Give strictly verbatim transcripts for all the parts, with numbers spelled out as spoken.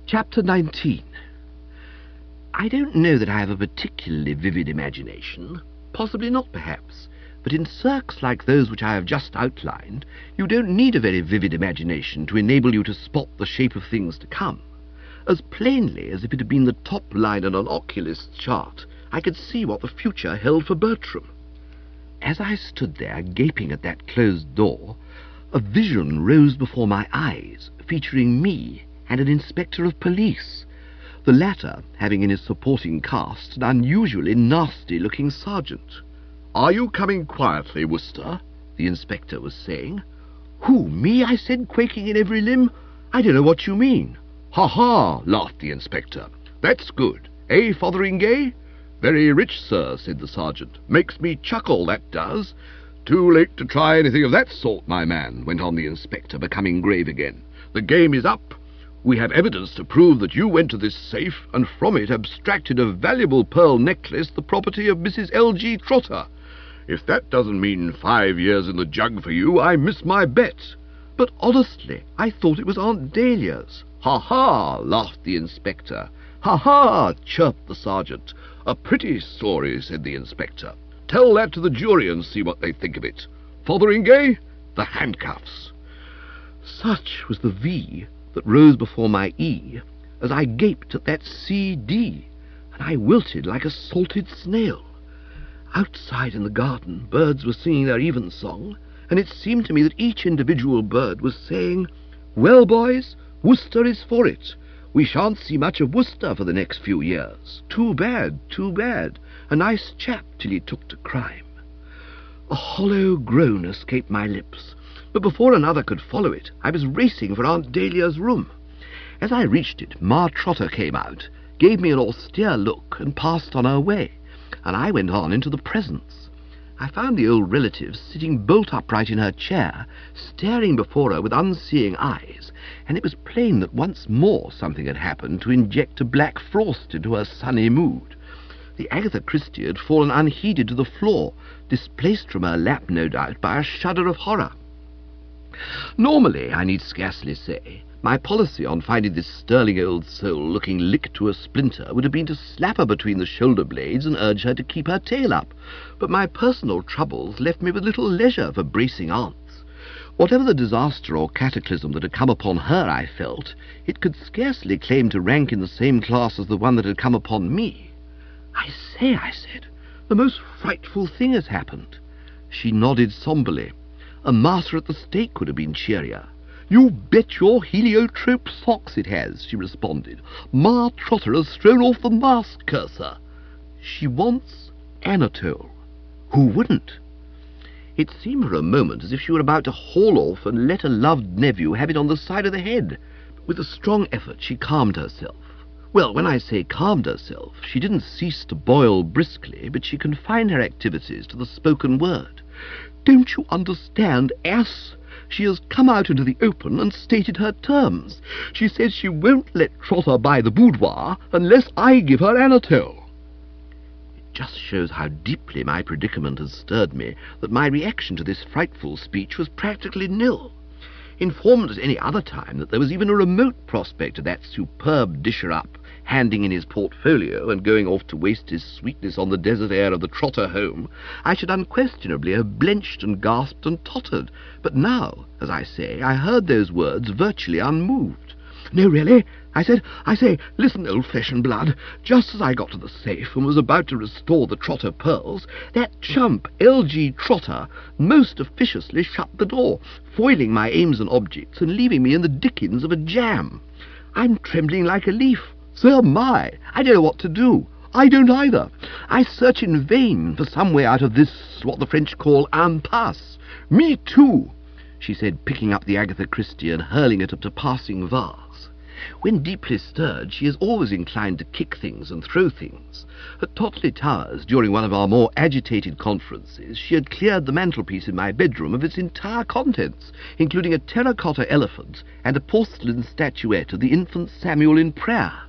Chapter nineteen. I don't know that I have a particularly vivid imagination. Possibly not, perhaps. But in cirques like those which I have just outlined, you don't need a very vivid imagination to enable you to spot the shape of things to come. As plainly as if it had been the top line on an oculist's chart, I could see what the future held for Bertram. As I stood there, gaping at that closed door, a vision rose before my eyes, featuring me and an inspector of police, the latter having in his supporting cast an unusually nasty-looking sergeant. "Are you coming quietly, Wooster?" the inspector was saying. "Who, me?" I said, quaking in every limb. "I don't know what you mean." "Ha-ha!" laughed the inspector. "That's good. Eh, Fotheringay?" "Very rich, sir," said the sergeant. "Makes me chuckle, that does." "Too late to try anything of that sort, my man," went on the inspector, becoming grave again. "The game is up. We have evidence to prove that you went to this safe and from it abstracted a valuable pearl necklace, the property of Missus L G Trotter. If that doesn't mean five years in the jug for you, I miss my bet." "But honestly, I thought it was Aunt Dahlia's." "Ha-ha!" laughed the inspector. "Ha-ha!" chirped the sergeant. "A pretty story," said the inspector. "Tell that to the jury and see what they think of it. Fotheringay, the handcuffs." Such was the V that rose before my E as I gaped at that C D, and I wilted like a salted snail. Outside in the garden, birds were singing their evensong, and it seemed to me that each individual bird was saying, "Well, boys, Wooster is for it. We shan't see much of Wooster for the next few years. Too bad, too bad. A nice chap till he took to crime." A hollow groan escaped my lips, but before another could follow it, I was racing for Aunt Dahlia's room. As I reached it, Ma Trotter came out, gave me an austere look, and passed on her way, and I went on into the presence. I found the old relative sitting bolt upright in her chair, staring before her with unseeing eyes, and it was plain that once more something had happened to inject a black frost into her sunny mood. The Agatha Christie had fallen unheeded to the floor, displaced from her lap, no doubt, by a shudder of horror. Normally, I need scarcely say, my policy on finding this sterling old soul looking licked to a splinter would have been to slap her between the shoulder blades and urge her to keep her tail up, but my personal troubles left me with little leisure for bracing aunts. Whatever the disaster or cataclysm that had come upon her, I felt, it could scarcely claim to rank in the same class as the one that had come upon me. "I say," I said, "the most frightful thing has happened." She nodded somberly. "A martyr at the stake would have been cheerier." "You bet your heliotrope socks it has," she responded. "Ma Trotter has thrown off the mask, curse her. She wants Anatole." Who wouldn't? It seemed for a moment as if she were about to haul off and let a loved nephew have it on the side of the head. With a strong effort she calmed herself. Well, when I say calmed herself, she didn't cease to boil briskly, but she confined her activities to the spoken word. "Don't you understand, ass? She has come out into the open and stated her terms. She says she won't let Trotter buy the boudoir unless I give her Anatole." It just shows how deeply my predicament has stirred me that my reaction to this frightful speech was practically nil. Informed at any other time that there was even a remote prospect of that superb disher-up handing in his portfolio and going off to waste his sweetness on the desert air of the Trotter home, I should unquestionably have blenched and gasped and tottered. But now, as I say, I heard those words virtually unmoved. "No, really," I said. "I say, listen, old flesh and blood. Just as I got to the safe and was about to restore the Trotter pearls, that chump, L G Trotter, most officiously shut the door, foiling my aims and objects and leaving me in the dickens of a jam. I'm trembling like a leaf. So am I. I don't know what to do. I don't either. I search in vain for some way out of this, what the French call impasse. Me too," she said, picking up the Agatha Christie and hurling it up to passing vase. When deeply stirred, she is always inclined to kick things and throw things. At Totley Towers, during one of our more agitated conferences, she had cleared the mantelpiece in my bedroom of its entire contents, including a terracotta elephant and a porcelain statuette of the infant Samuel in prayer.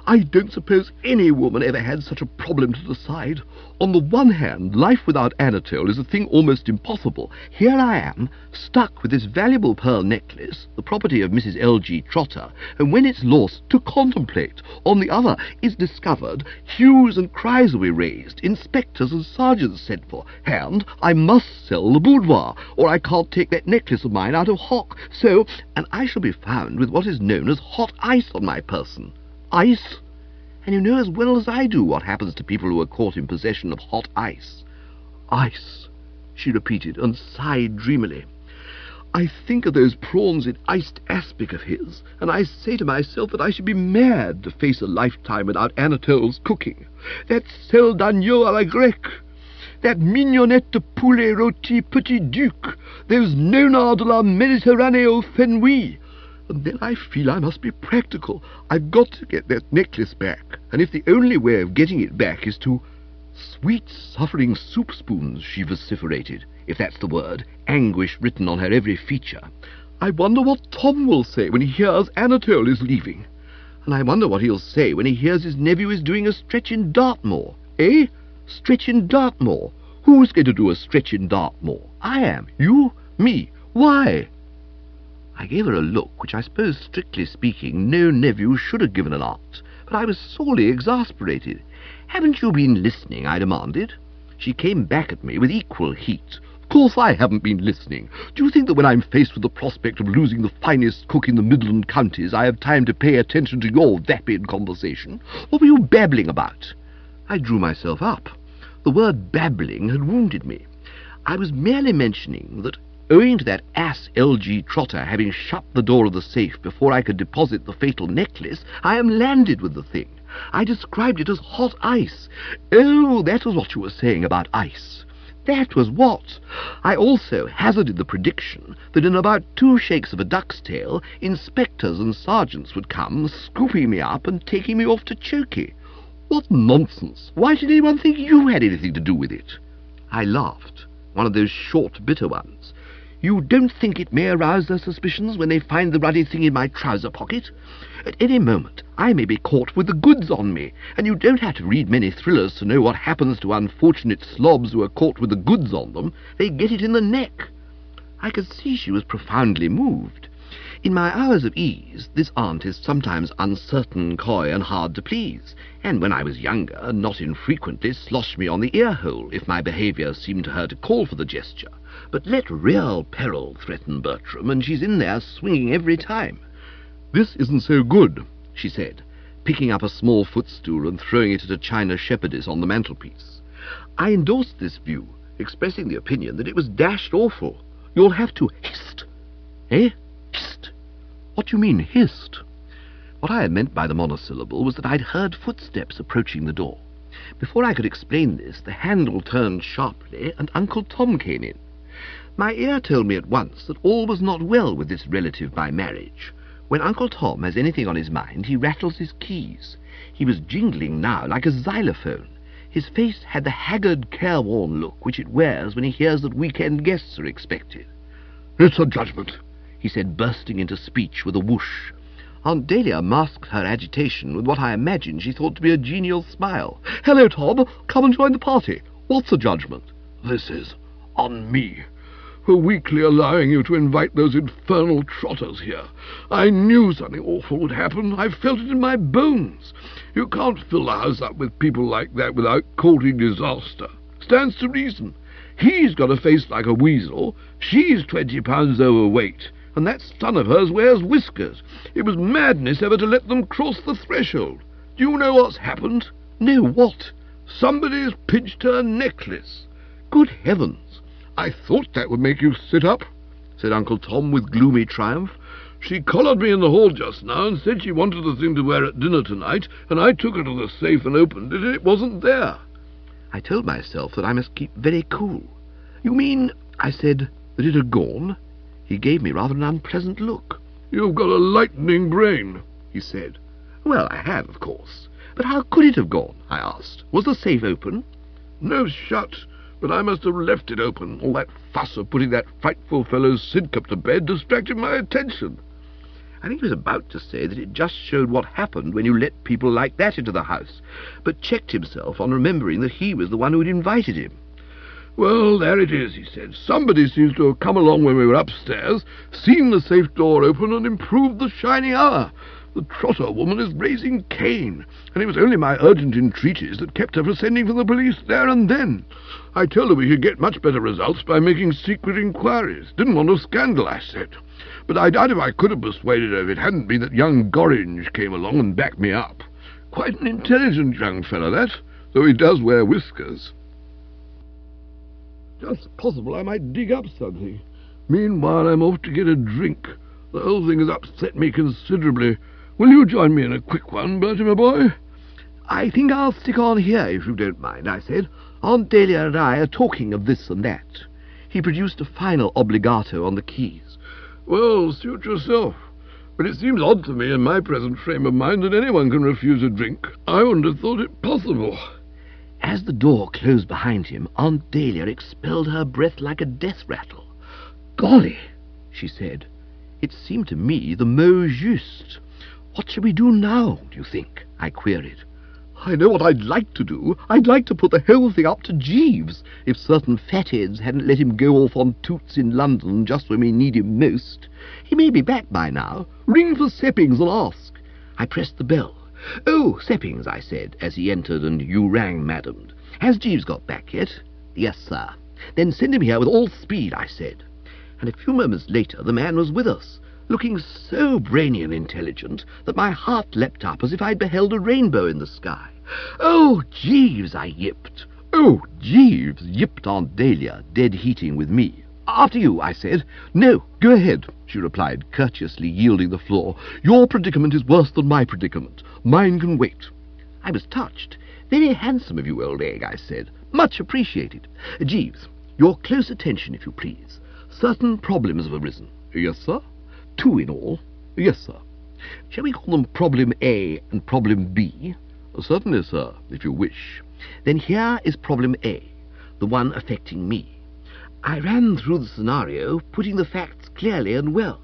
I don't suppose any woman ever had such a problem to decide. On the one hand, life without Anatole is a thing almost impossible. Here I am, stuck with this valuable pearl necklace, the property of Missus L G Trotter, and when it's lost, to contemplate. On the other, it's discovered, hues and cries will be raised, inspectors and sergeants sent for, and I must sell the boudoir, or I can't take that necklace of mine out of hock. So, and I shall be found with what is known as hot ice on my person. Ice? And you know as well as I do what happens to people who are caught in possession of hot ice. Ice, she repeated, and sighed dreamily. I think of those prawns in iced aspic of his, and I say to myself that I should be mad to face a lifetime without Anatole's cooking. That sel d'agneau à la grecque, that mignonette de poulet rôti petit duc, those nonards de la Méditerranée au fenouil. And then I feel I must be practical. I've got to get that necklace back, and if the only way of getting it back is to... Sweet suffering soup spoons, she vociferated, if that's the word, anguish written on her every feature. I wonder what Tom will say when he hears Anatole is leaving. And I wonder what he'll say when he hears his nephew is doing a stretch in Dartmoor. Eh? Stretch in Dartmoor? Who's going to do a stretch in Dartmoor? I am. You? Me. Why? I gave her a look which I suppose, strictly speaking, no nephew should have given an aunt, but I was sorely exasperated. Haven't you been listening? I demanded. She came back at me with equal heat. Of course I haven't been listening. Do you think that when I'm faced with the prospect of losing the finest cook in the Midland counties, I have time to pay attention to your vapid conversation? What were you babbling about? I drew myself up. The word babbling had wounded me. I was merely mentioning that, owing to that ass L G Trotter having shut the door of the safe before I could deposit the fatal necklace, I am landed with the thing. I described it as hot ice. Oh, that was what you were saying about ice. That was what. I also hazarded the prediction that in about two shakes of a duck's tail, inspectors and sergeants would come, scooping me up and taking me off to Chokey. What nonsense! Why did anyone think you had anything to do with it? I laughed, one of those short, bitter ones. You don't think it may arouse their suspicions when they find the ruddy thing in my trouser pocket? At any moment I may be caught with the goods on me, and you don't have to read many thrillers to know what happens to unfortunate slobs who are caught with the goods on them. They get it in the neck. I could see she was profoundly moved. In my hours of ease, this aunt is sometimes uncertain, coy, and hard to please, and when I was younger, not infrequently sloshed me on the ear-hole if my behaviour seemed to her to call for the gesture. But let real peril threaten Bertram, and she's in there swinging every time. This isn't so good, she said, picking up a small footstool and throwing it at a china shepherdess on the mantelpiece. I endorsed this view, expressing the opinion that it was dashed awful. You'll have to hist. Eh? Hist. What do you mean, hist? What I had meant by the monosyllable was that I'd heard footsteps approaching the door. Before I could explain this, the handle turned sharply, and Uncle Tom came in. My ear told me at once that all was not well with this relative by marriage. When Uncle Tom has anything on his mind, he rattles his keys. He was jingling now like a xylophone. His face had the haggard, careworn look which it wears when he hears that weekend guests are expected. "It's a judgment," he said, bursting into speech with a whoosh. Aunt Dahlia masked her agitation with what I imagined she thought to be a genial smile. "Hello, Tom. Come and join the party. What's a judgment?" "This is on me, for weakly allowing you to invite those infernal trotters here. I knew something awful would happen. I felt it in my bones. You can't fill the house up with people like that without courting disaster. Stands to reason. He's got a face like a weasel. She's twenty pounds overweight. And that son of hers wears whiskers. It was madness ever to let them cross the threshold. Do you know what's happened?" "No, what?" "Somebody's pinched her necklace." "Good heavens!" "I thought that would make you sit up," said Uncle Tom with gloomy triumph. "She collared me in the hall just now and said she wanted the thing to wear at dinner tonight, and I took her to the safe and opened it, and it wasn't there." I told myself that I must keep very cool. "You mean," I said, "that it had gone?" He gave me rather an unpleasant look. "You've got a lightning brain," he said. "Well, I have, of course. But how could it have gone?" I asked. "Was the safe open?" "No, shut. But I must have left it open. All that fuss of putting that frightful fellow Sidcup to bed distracted my attention." I think he was about to say that it just showed what happened when you let people like that into the house, but checked himself on remembering that he was the one who had invited him. "Well, there it is," he said. "Somebody seems to have come along when we were upstairs, seen the safe door open, and improved the shining hour. The Trotter woman is raising Cain, and it was only my urgent entreaties that kept her from sending for the police there and then. I told her we could get much better results by making secret inquiries. Didn't want a scandal, I said. But I doubt if I could have persuaded her if it hadn't been that young Gorringe came along and backed me up. Quite an intelligent young fellow, that, though he does wear whiskers. Just possible I might dig up something. Meanwhile, I'm off to get a drink. The whole thing has upset me considerably. Will you join me in a quick one, Bertie, my boy?" "I think I'll stick on here, if you don't mind," I said. "Aunt Dahlia and I are talking of this and that." He produced a final obligato on the keys. "Well, suit yourself. But it seems odd to me in my present frame of mind that anyone can refuse a drink. I wouldn't have thought it possible." As the door closed behind him, Aunt Dahlia expelled her breath like a death rattle. "Golly," she said, "it seemed to me the mot juste. What shall we do now, do you think?" I queried. "I know what I'd like to do. I'd like to put the whole thing up to Jeeves, if certain fatheads hadn't let him go off on toots in London just when we need him most. He may be back by now. Ring for Seppings and ask." I pressed the bell. "Oh, Seppings," I said, as he entered and you rang, madam. "Has Jeeves got back yet?" "Yes, sir." "Then send him here with all speed," I said. And a few moments later the man was with us, looking so brainy and intelligent that my heart leapt up as if I'd beheld a rainbow in the sky. "Oh, Jeeves," I yipped. "Oh, Jeeves," yipped Aunt Dahlia, dead heating with me. "After you," I said. "No, go ahead," she replied, courteously yielding the floor. "Your predicament is worse than my predicament. Mine can wait." I was touched. "Very handsome of you, old egg," I said. "Much appreciated. Jeeves, your close attention, if you please. Certain problems have arisen." "Yes, sir." "Two in all." "Yes, sir." "Shall we call them Problem A and Problem B?" "Certainly, sir, if you wish." "Then here is Problem A, the one affecting me." I ran through the scenario, putting the facts clearly and well.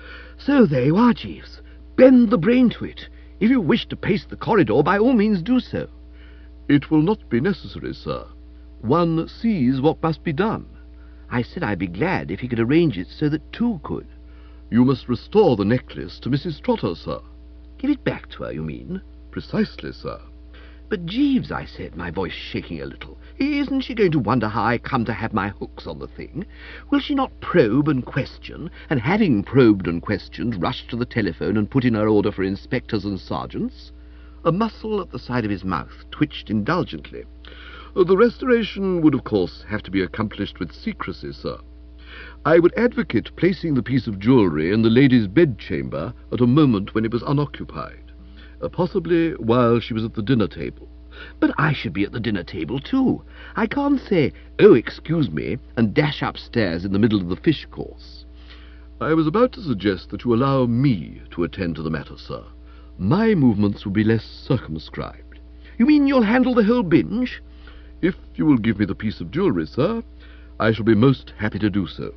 "So there you are, Jeeves. Bend the brain to it. If you wish to pace the corridor, by all means do so." "It will not be necessary, sir. One sees what must be done." I said I'd be glad if he could arrange it so that two could. "You must restore the necklace to Missus Trotter, sir." "Give it back to her, you mean?" "Precisely, sir." "But, Jeeves," I said, my voice shaking a little, "isn't she going to wonder how I come to have my hooks on the thing? Will she not probe and question, and having probed and questioned, rush to the telephone and put in her order for inspectors and sergeants?" A muscle at the side of his mouth twitched indulgently. "The restoration would, of course, have to be accomplished with secrecy, sir. I would advocate placing the piece of jewellery in the lady's bedchamber at a moment when it was unoccupied, uh, possibly while she was at the dinner-table." "But I should be at the dinner-table, too. I can't say, 'Oh, excuse me,' and dash upstairs in the middle of the fish course." "I was about to suggest that you allow me to attend to the matter, sir. My movements will be less circumscribed." "You mean you'll handle the whole binge?" "If you will give me the piece of jewellery, sir, I shall be most happy to do so."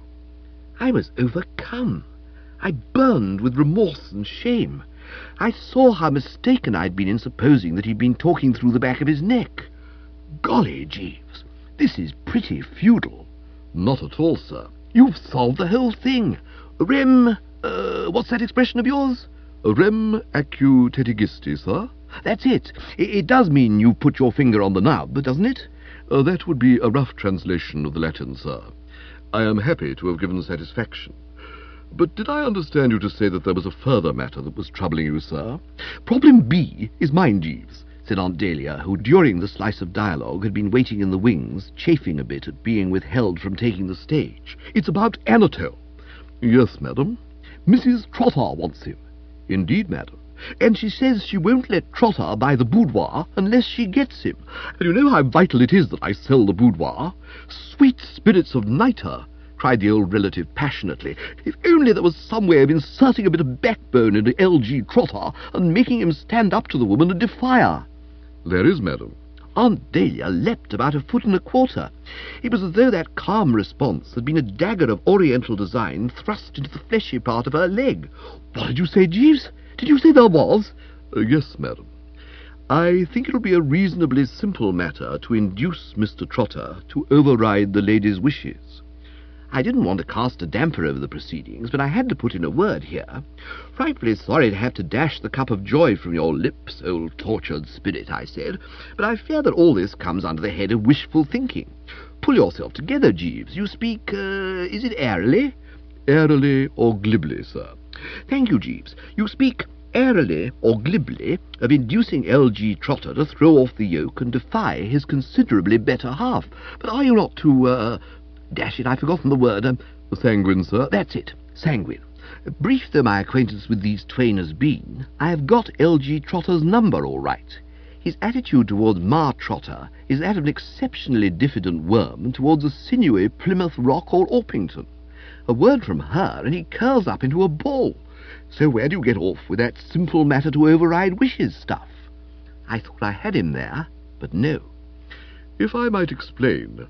I was overcome. I burned with remorse and shame. I saw how mistaken I'd been in supposing that he'd been talking through the back of his neck. "Golly, Jeeves, this is pretty feudal." "Not at all, sir." "You've solved the whole thing. Rem... Uh, what's that expression of yours?" "Rem acu tetigisti, sir." "That's it. It, it does mean you've put your finger on the nub, doesn't it?" Uh, that would be a rough translation of the Latin, sir. I am happy to have given satisfaction. But did I understand you to say that there was a further matter that was troubling you, sir?" "Problem B is mine, Jeeves," said Aunt Dahlia, who during the slice of dialogue had been waiting in the wings, chafing a bit at being withheld from taking the stage. "It's about Anatole." "Yes, madam." "Missus Trotter wants him." "Indeed, madam." "And she says she won't let Trotter buy the boudoir unless she gets him. And you know how vital it is that I sell the boudoir." "Sweet spirits of nitre," cried the old relative passionately. "If only there was some way of inserting a bit of backbone into L G Trotter and making him stand up to the woman and defy her." "There is, madam." Aunt Dahlia leapt about a foot and a quarter. It was as though that calm response had been a dagger of oriental design thrust into the fleshy part of her leg. "What did you say, Jeeves? Did you say there was?" Uh, yes, madam. I think it'll be a reasonably simple matter to induce Mister Trotter to override the lady's wishes." I didn't want to cast a damper over the proceedings, but I had to put in a word here. "Frightfully sorry to have to dash the cup of joy from your lips, old tortured spirit," I said, "but I fear that all this comes under the head of wishful thinking. Pull yourself together, Jeeves. You speak, uh, is it airily?" "Airily or glibly, sir." "Thank you, Jeeves. You speak airily or glibly of inducing L G Trotter to throw off the yoke and defy his considerably better half. But are you not too, uh, dash it, I've forgotten the word, um, sanguine, sir?" "That's it, sanguine. Brief though my acquaintance with these twain has been, I have got L G Trotter's number all right. His attitude towards Ma Trotter is that of an exceptionally diffident worm towards a sinewy Plymouth Rock or Orpington. A word from her, and he curls up into a ball. So where do you get off with that simple matter to override wishes stuff?" I thought I had him there, but no. "If I might explain,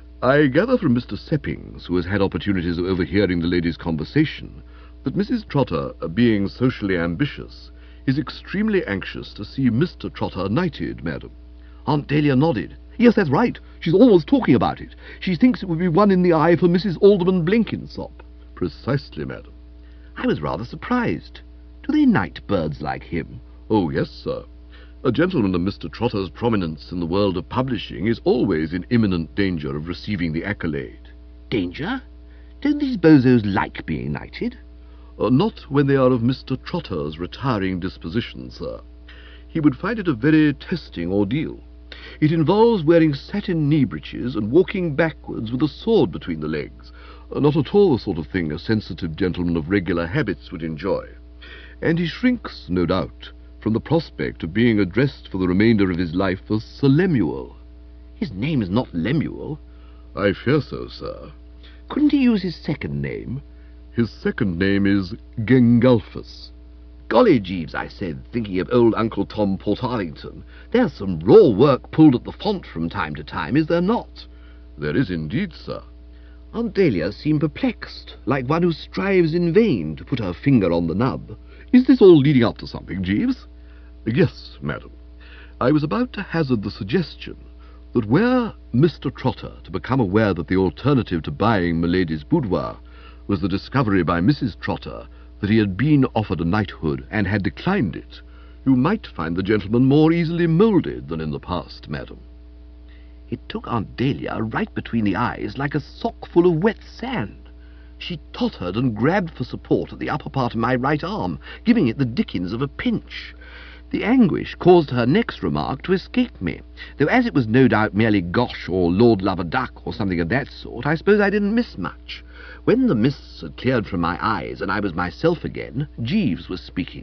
I gather from Mister Seppings, who has had opportunities of overhearing the lady's conversation, that Missus Trotter, being socially ambitious, is extremely anxious to see Mister Trotter knighted, madam." Aunt Dahlia nodded. "Yes, that's right. She's always talking about it. She thinks it would be one in the eye for Missus Alderman Blenkinsop." "Precisely, madam." I was rather surprised. Do they knight birds like him? "Oh, yes, sir. A gentleman of Mister Trotter's prominence in the world of publishing is always in imminent danger of receiving the accolade." "Danger? Don't these bozos like being knighted?" Uh, "not when they are of Mister Trotter's retiring disposition, sir. He would find it a very testing ordeal. It involves wearing satin knee-breeches and walking backwards with a sword between the legs. Uh, not at all the sort of thing a sensitive gentleman of regular habits would enjoy. And he shrinks, no doubt, from the prospect of being addressed for the remainder of his life as Sir Lemuel." "His name is not Lemuel." "I fear so, sir." "Couldn't he use his second name?" "His second name is Gengulphus." "Golly, Jeeves," I said, thinking of old Uncle Tom Portarlington, "there's some raw work pulled at the font from time to time, is there not?" "There is indeed, sir." Aunt Dahlia seemed perplexed, like one who strives in vain to put her finger on the nub. "Is this all leading up to something, Jeeves?" "Yes, madam. I was about to hazard the suggestion that were Mister Trotter to become aware that the alternative to buying Milady's boudoir was the discovery by Missus Trotter that he had been offered a knighthood and had declined it, you might find the gentleman more easily moulded than in the past, madam." It took Aunt Dahlia right between the eyes like a sock full of wet sand. She tottered and grabbed for support at the upper part of my right arm, giving it the dickens of a pinch. The anguish caused her next remark to escape me, though as it was no doubt merely Gosh or Lord Love a Duck or something of that sort, I suppose I didn't miss much. When the mists had cleared from my eyes and I was myself again, Jeeves was speaking.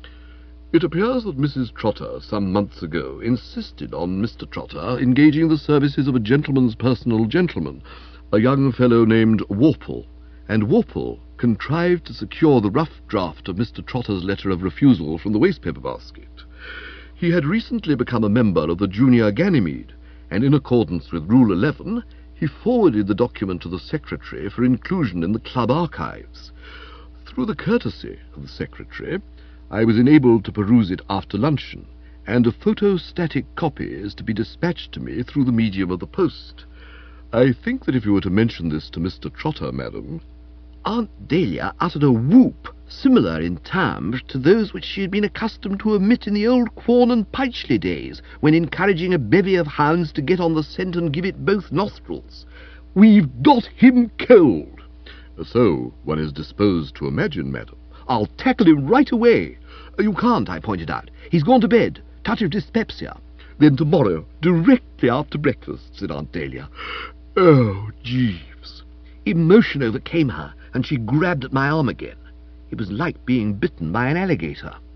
"It appears that Missus Trotter, some months ago, insisted on Mister Trotter engaging the services of a gentleman's personal gentleman, a young fellow named Warple, and Warple contrived to secure the rough draft of Mister Trotter's letter of refusal from the waste-paper basket. He had recently become a member of the Junior Ganymede, and in accordance with Rule eleven, he forwarded the document to the secretary for inclusion in the club archives. Through the courtesy of the secretary, I was enabled to peruse it after luncheon, and a photostatic copy is to be dispatched to me through the medium of the post. I think that if you were to mention this to Mister Trotter, madam—" Aunt Dahlia uttered a whoop, similar in terms to those which she had been accustomed to emit in the old Quorn and Pytchley days, when encouraging a bevy of hounds to get on the scent and give it both nostrils. "We've got him cold." "So one is disposed to imagine, madam." "I'll tackle him right away." "You can't," I pointed out. "He's gone to bed. Touch of dyspepsia." "Then tomorrow, directly after breakfast," said Aunt Dahlia. "Oh, Jeeves." Emotion overcame her, and she grabbed at my arm again. It was like being bitten by an alligator.